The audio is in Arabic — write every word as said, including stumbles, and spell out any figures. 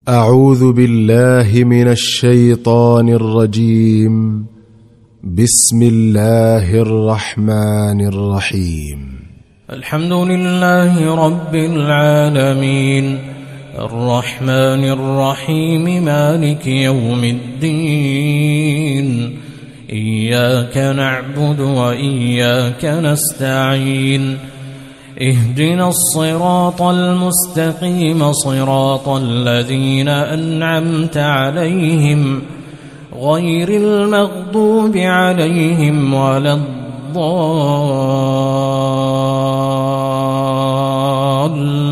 أعوذ بالله من الشيطان الرجيم. بسم الله الرحمن الرحيم. الحمد لله رب العالمين، الرحمن الرحيم، مالك يوم الدين. إياك نعبد وإياك نستعين، اهدنا الصراط المستقيم، صراط الذين أنعمت عليهم غير المغضوب عليهم ولا الضالين.